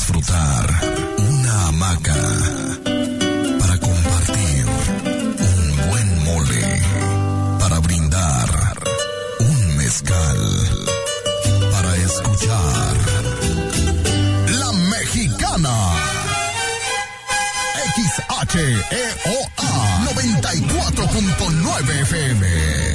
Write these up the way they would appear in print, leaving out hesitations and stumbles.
disfrutar, una hamaca para compartir, un buen mole para brindar, un mezcal para escuchar. La Mexicana XHEOA 94.9 FM,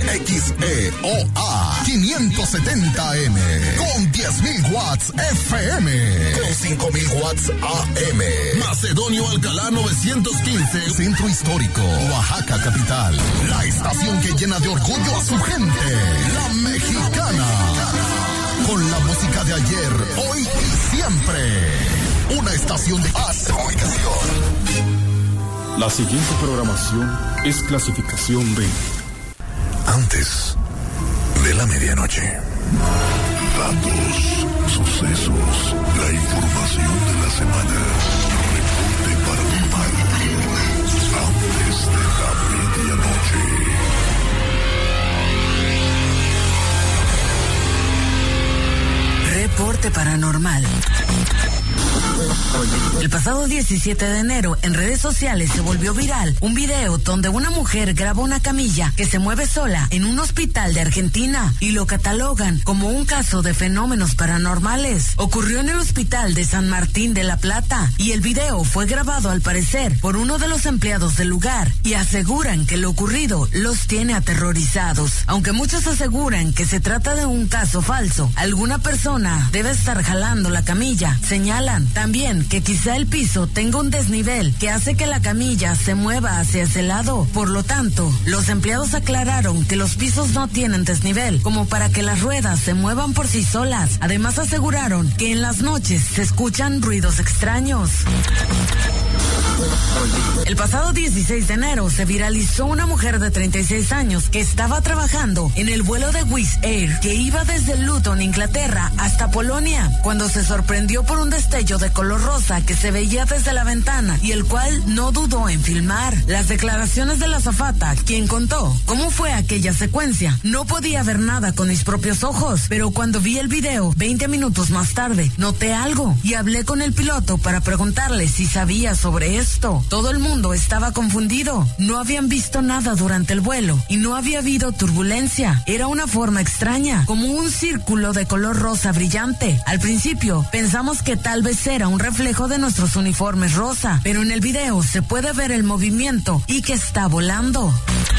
XEOA 570M con 10.000 watts FM, con 5.000 watts AM. Macedonio Alcalá 915, Centro Histórico, Oaxaca capital. La estación que llena de orgullo a su gente. La Mexicana, con la música de ayer, hoy y siempre. Una estación de comunicación. La siguiente programación es clasificación B. Antes de la medianoche. Datos, sucesos, la información de la semana. Reporte paranormal. Antes de la medianoche. Reporte paranormal. El pasado 17 de enero, en redes sociales se volvió viral un video donde una mujer graba una camilla que se mueve sola en un hospital de Argentina y lo catalogan como un caso de fenómenos paranormales. Ocurrió en el hospital de San Martín de la Plata y el video fue grabado al parecer por uno de los empleados del lugar y aseguran que lo ocurrido los tiene aterrorizados. Aunque muchos aseguran que se trata de un caso falso, alguna persona debe estar jalando la camilla. Señalan también que quizá el piso tenga un desnivel que hace que la camilla se mueva hacia ese lado. Por lo tanto, los empleados aclararon que los pisos no tienen desnivel, como para que las ruedas se muevan por sí solas. Además aseguraron que en las noches se escuchan ruidos extraños. El pasado 16 de enero se viralizó una mujer de 36 años que estaba trabajando en el vuelo de Wizz Air que iba desde Luton, Inglaterra, hasta Polonia, cuando se sorprendió por un destello de color rosa que se veía desde la ventana y el cual no dudó en filmar. Las declaraciones de la azafata, quien contó cómo fue aquella secuencia: no podía ver nada con mis propios ojos, pero cuando vi el video 20 minutos más tarde, noté algo y hablé con el piloto para preguntarle si sabía sobre esto. Todo el mundo estaba confundido. No habían visto nada durante el vuelo y no había habido turbulencia. Era una forma extraña, como un círculo de color rosa brillante. Al principio pensamos que tal vez era un reflejo de nuestros uniformes rosa, pero en el video se puede ver el movimiento y que está volando.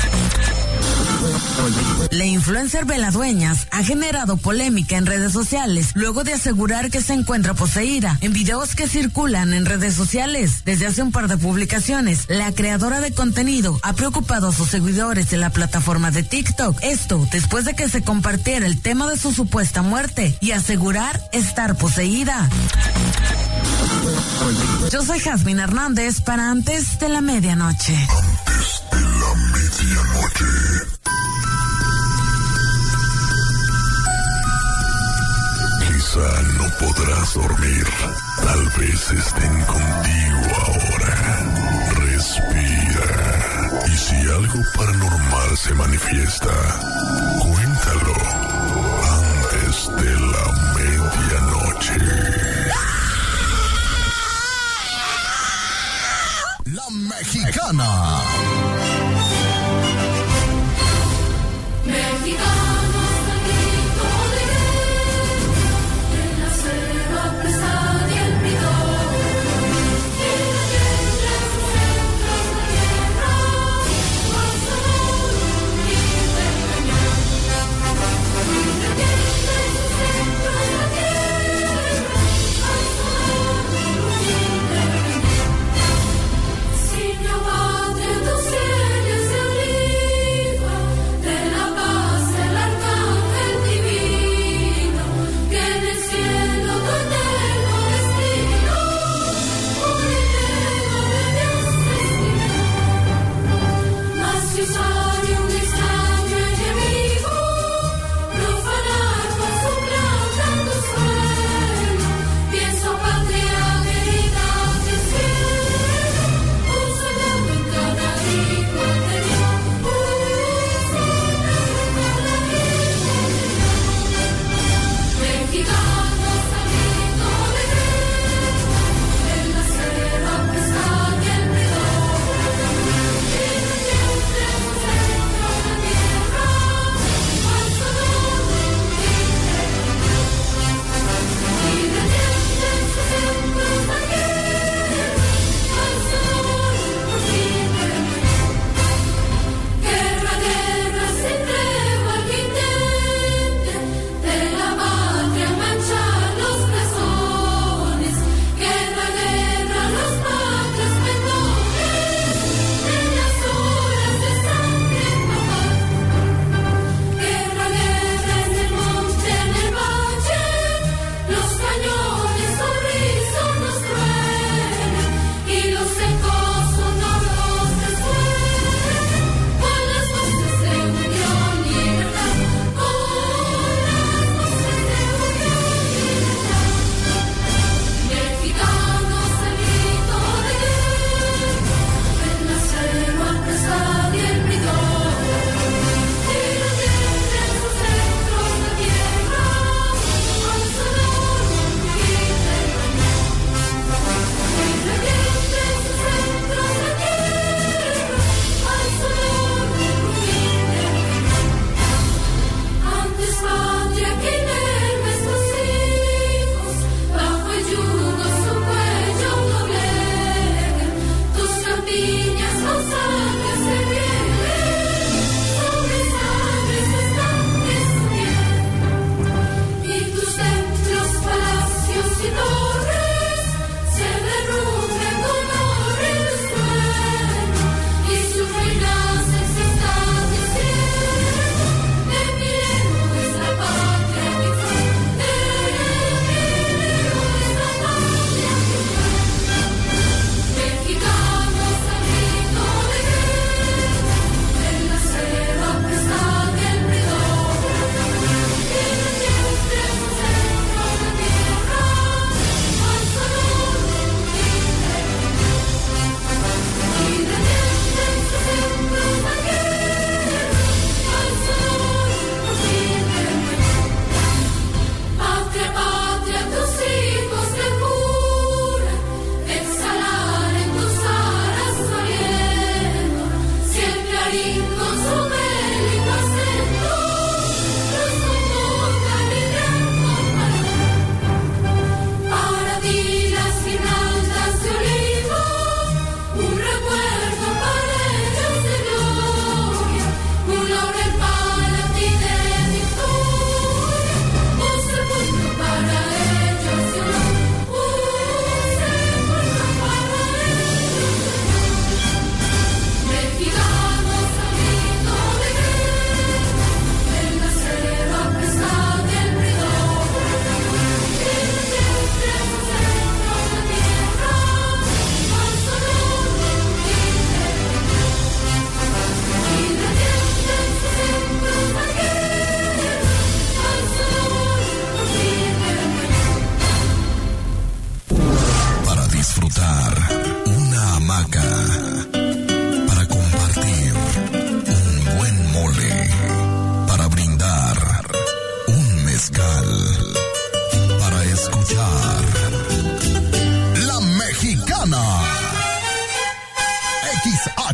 La influencer Bella Dueñas ha generado polémica en redes sociales luego de asegurar que se encuentra poseída en videos que circulan en redes sociales. Desde hace un par de publicaciones, la creadora de contenido ha preocupado a sus seguidores de la plataforma de TikTok. Esto después de que se compartiera el tema de su supuesta muerte y asegurar estar poseída. Yo soy Jasmine Hernández para Antes de la Medianoche. Antes de la medianoche. Quizá no podrás dormir, tal vez estén contigo ahora. Respira. Y si algo paranormal se manifiesta, cuéntalo antes de la medianoche. La Mexicana. Signor Padre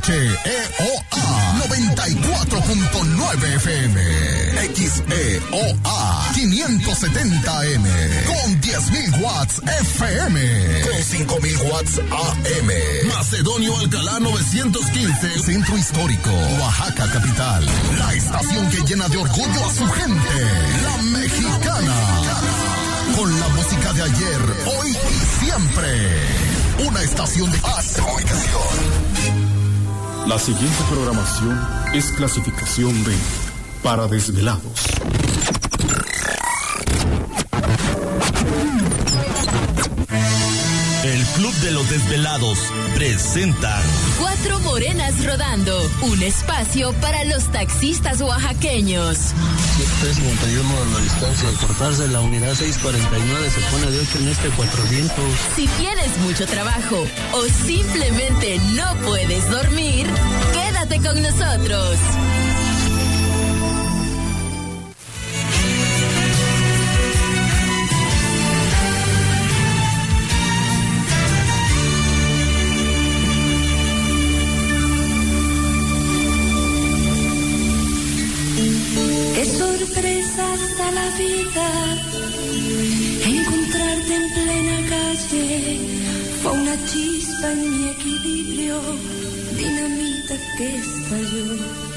XEOA 94.9 FM, XEOA 570M con 10.000 watts FM, con 5.000 watts AM. Macedonio Alcalá 915, Centro Histórico, Oaxaca capital. La estación que llena de orgullo a su gente, la mexicana. Con la música de ayer, hoy y siempre. Una estación de comunicación. La siguiente programación es clasificación B para desvelados. El Club de los Desvelados presenta Cuatro Morenas Rodando, un espacio para los taxistas oaxaqueños. 351 a la distancia, cortarse la unidad 649, se pone de 8 en este Cuatro Vientos. Si tienes mucho trabajo o simplemente no puedes dormir, quédate con nosotros. Qué sorpresas da la vida, encontrarte en plena calle, fue una chispa en mi equilibrio, dinamita que estalló.